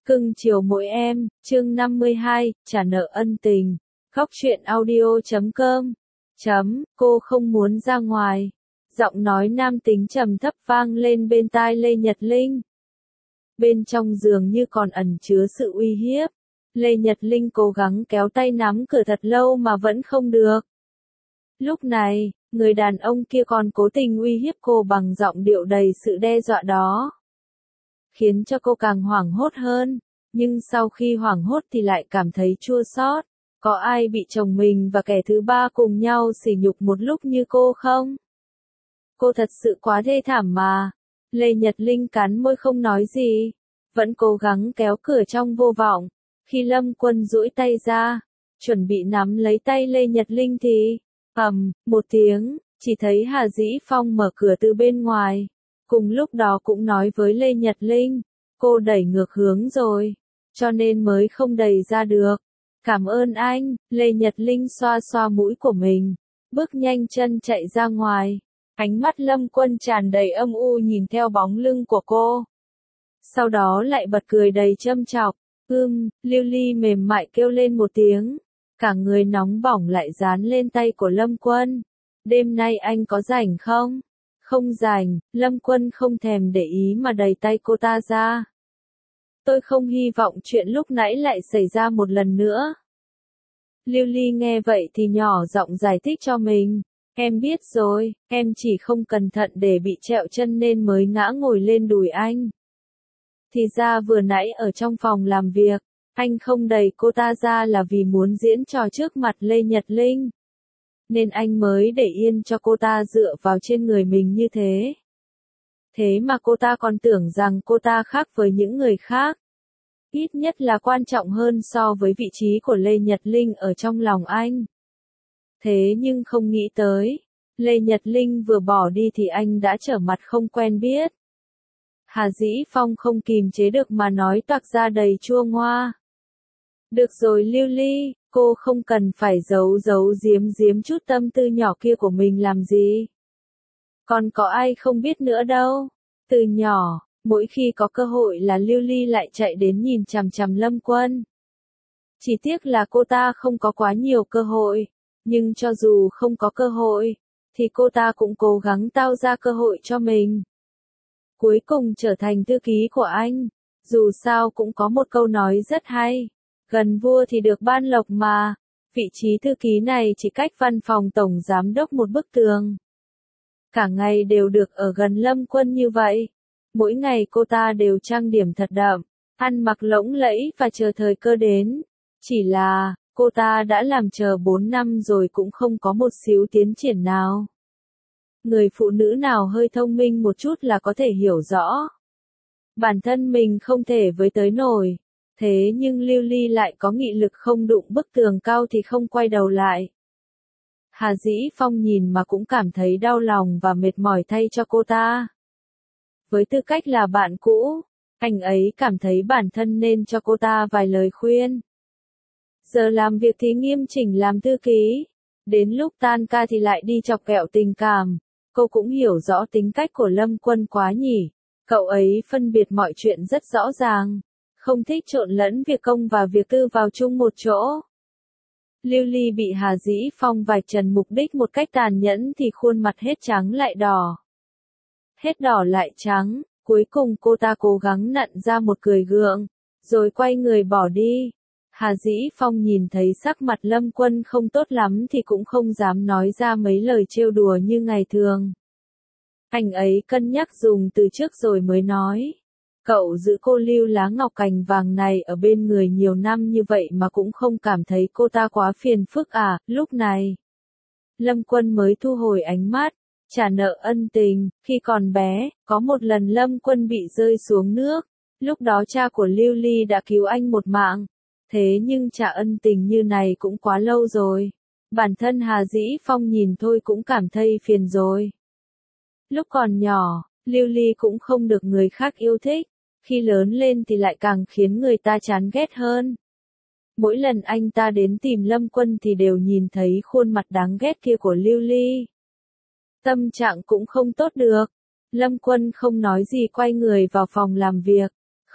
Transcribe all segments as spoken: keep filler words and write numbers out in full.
Cưng chiều mỗi em, chương năm mươi hai, trả nợ ân tình. Góc truyện audio chấm com. Chấm, cô không muốn ra ngoài. Giọng nói nam tính trầm thấp vang lên bên tai Lê Nhật Linh. Bên trong giường như còn ẩn chứa sự uy hiếp. Lê Nhật Linh cố gắng kéo tay nắm cửa thật lâu mà vẫn không được. Lúc này, người đàn ông kia còn cố tình uy hiếp cô bằng giọng điệu đầy sự đe dọa đó. Khiến cho cô càng hoảng hốt hơn, nhưng sau khi hoảng hốt thì lại cảm thấy chua xót. Có ai bị chồng mình và kẻ thứ ba cùng nhau sỉ nhục một lúc như cô không? Cô thật sự quá thê thảm mà. Lê Nhật Linh cắn môi không nói gì, vẫn cố gắng kéo cửa trong vô vọng. Khi Lâm Quân duỗi tay ra, chuẩn bị nắm lấy tay Lê Nhật Linh thì, ầm, một tiếng, chỉ thấy Hà Dĩ Phong mở cửa từ bên ngoài. Cùng lúc đó cũng nói với Lê Nhật Linh, cô đẩy ngược hướng rồi, cho nên mới không đẩy ra được. Cảm ơn anh, Lê Nhật Linh xoa xoa mũi của mình, bước nhanh chân chạy ra ngoài. Ánh mắt Lâm Quân tràn đầy âm u nhìn theo bóng lưng của cô. Sau đó lại bật cười đầy châm chọc, ưm, Lưu Ly mềm mại kêu lên một tiếng. Cả người nóng bỏng lại dán lên tay của Lâm Quân. Đêm nay anh có rảnh không? Không rảnh, Lâm Quân không thèm để ý mà đẩy tay cô ta ra. Tôi không hy vọng chuyện lúc nãy lại xảy ra một lần nữa. Lưu Ly nghe vậy thì nhỏ giọng giải thích cho mình. Em biết rồi, em chỉ không cẩn thận để bị trẹo chân nên mới ngã ngồi lên đùi anh. Thì ra vừa nãy ở trong phòng làm việc, anh không đẩy cô ta ra là vì muốn diễn trò trước mặt Lê Nhật Linh. Nên anh mới để yên cho cô ta dựa vào trên người mình như thế. Thế mà cô ta còn tưởng rằng cô ta khác với những người khác. Ít nhất là quan trọng hơn so với vị trí của Lê Nhật Linh ở trong lòng anh. Thế nhưng không nghĩ tới, Lê Nhật Linh vừa bỏ đi thì anh đã trở mặt không quen biết. Hà Dĩ Phong không kìm chế được mà nói toạc ra đầy chua ngoa. Được rồi Lưu Ly, cô không cần phải giấu giấu giếm giếm chút tâm tư nhỏ kia của mình làm gì. Còn có ai không biết nữa đâu. Từ nhỏ, mỗi khi có cơ hội là Lưu Ly lại chạy đến nhìn chằm chằm Lâm Quân. Chỉ tiếc là cô ta không có quá nhiều cơ hội. Nhưng cho dù không có cơ hội, thì cô ta cũng cố gắng tạo ra cơ hội cho mình. Cuối cùng trở thành thư ký của anh. Dù sao cũng có một câu nói rất hay. Gần vua thì được ban lộc mà. Vị trí thư ký này chỉ cách văn phòng tổng giám đốc một bức tường. Cả ngày đều được ở gần Lâm Quân như vậy. Mỗi ngày cô ta đều trang điểm thật đậm, ăn mặc lỗng lẫy và chờ thời cơ đến. Chỉ là, cô ta đã làm chờ bốn năm rồi cũng không có một xíu tiến triển nào. Người phụ nữ nào hơi thông minh một chút là có thể hiểu rõ. Bản thân mình không thể với tới nổi. Thế nhưng Lưu Ly lại có nghị lực không đụng bức tường cao thì không quay đầu lại. Hà Dĩ Phong nhìn mà cũng cảm thấy đau lòng và mệt mỏi thay cho cô ta. Với tư cách là bạn cũ, anh ấy cảm thấy bản thân nên cho cô ta vài lời khuyên. Giờ làm việc thì nghiêm chỉnh làm thư ký. Đến lúc tan ca thì lại đi chọc ghẹo tình cảm. Cô cũng hiểu rõ tính cách của Lâm Quân quá nhỉ. Cậu ấy phân biệt mọi chuyện rất rõ ràng. Không thích trộn lẫn việc công và việc tư vào chung một chỗ. Lưu Ly bị Hà Dĩ Phong vạch trần mục đích một cách tàn nhẫn thì khuôn mặt hết trắng lại đỏ. Hết đỏ lại trắng, cuối cùng cô ta cố gắng nặn ra một cười gượng, rồi quay người bỏ đi. Hà Dĩ Phong nhìn thấy sắc mặt Lâm Quân không tốt lắm thì cũng không dám nói ra mấy lời trêu đùa như ngày thường. Anh ấy cân nhắc dùng từ trước rồi mới nói. Cậu giữ cô Lưu Lá Ngọc Cành Vàng này ở bên người nhiều năm như vậy mà cũng không cảm thấy cô ta quá phiền phức à, lúc này. Lâm Quân mới thu hồi ánh mắt, trả nợ ân tình, khi còn bé, có một lần Lâm Quân bị rơi xuống nước, lúc đó cha của Lưu Ly đã cứu anh một mạng. Thế nhưng trả ân tình như này cũng quá lâu rồi. Bản thân Hà Dĩ Phong nhìn thôi cũng cảm thấy phiền rồi. Lúc còn nhỏ, Lưu Ly cũng không được người khác yêu thích. Khi lớn lên thì lại càng khiến người ta chán ghét hơn. Mỗi lần anh ta đến tìm Lâm Quân thì đều nhìn thấy khuôn mặt đáng ghét kia của Lưu Ly. Tâm trạng cũng không tốt được. Lâm Quân không nói gì quay người vào phòng làm việc.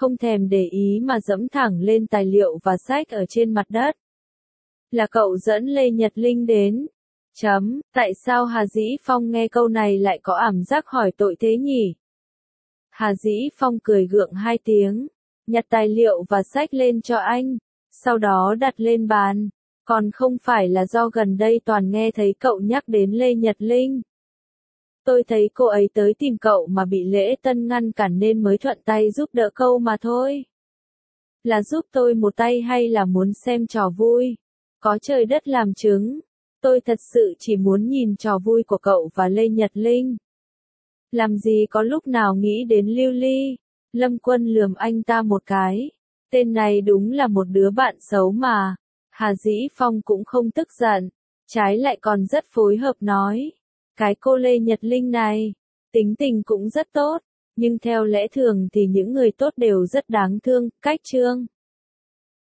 không thèm để ý mà dẫm thẳng lên tài liệu và sách ở trên mặt đất. Là cậu dẫn Lê Nhật Linh đến. Chấm, tại sao Hà Dĩ Phong nghe câu này lại có ảm giác hỏi tội thế nhỉ? Hà Dĩ Phong cười gượng hai tiếng, nhặt tài liệu và sách lên cho anh, sau đó đặt lên bàn. Còn không phải là do gần đây toàn nghe thấy cậu nhắc đến Lê Nhật Linh. Tôi thấy cô ấy tới tìm cậu mà bị Lễ Tân ngăn cản nên mới thuận tay giúp đỡ câu mà thôi. Là giúp tôi một tay hay là muốn xem trò vui? Có trời đất làm chứng. Tôi thật sự chỉ muốn nhìn trò vui của cậu và Lê Nhật Linh. Làm gì có lúc nào nghĩ đến Lưu Ly. Lâm Quân lườm anh ta một cái. Tên này đúng là một đứa bạn xấu mà. Hà Dĩ Phong cũng không tức giận. Trái lại còn rất phối hợp nói. Cái cô Lê Nhật Linh này, tính tình cũng rất tốt. Nhưng theo lẽ thường thì những người tốt đều rất đáng thương, cách Trương.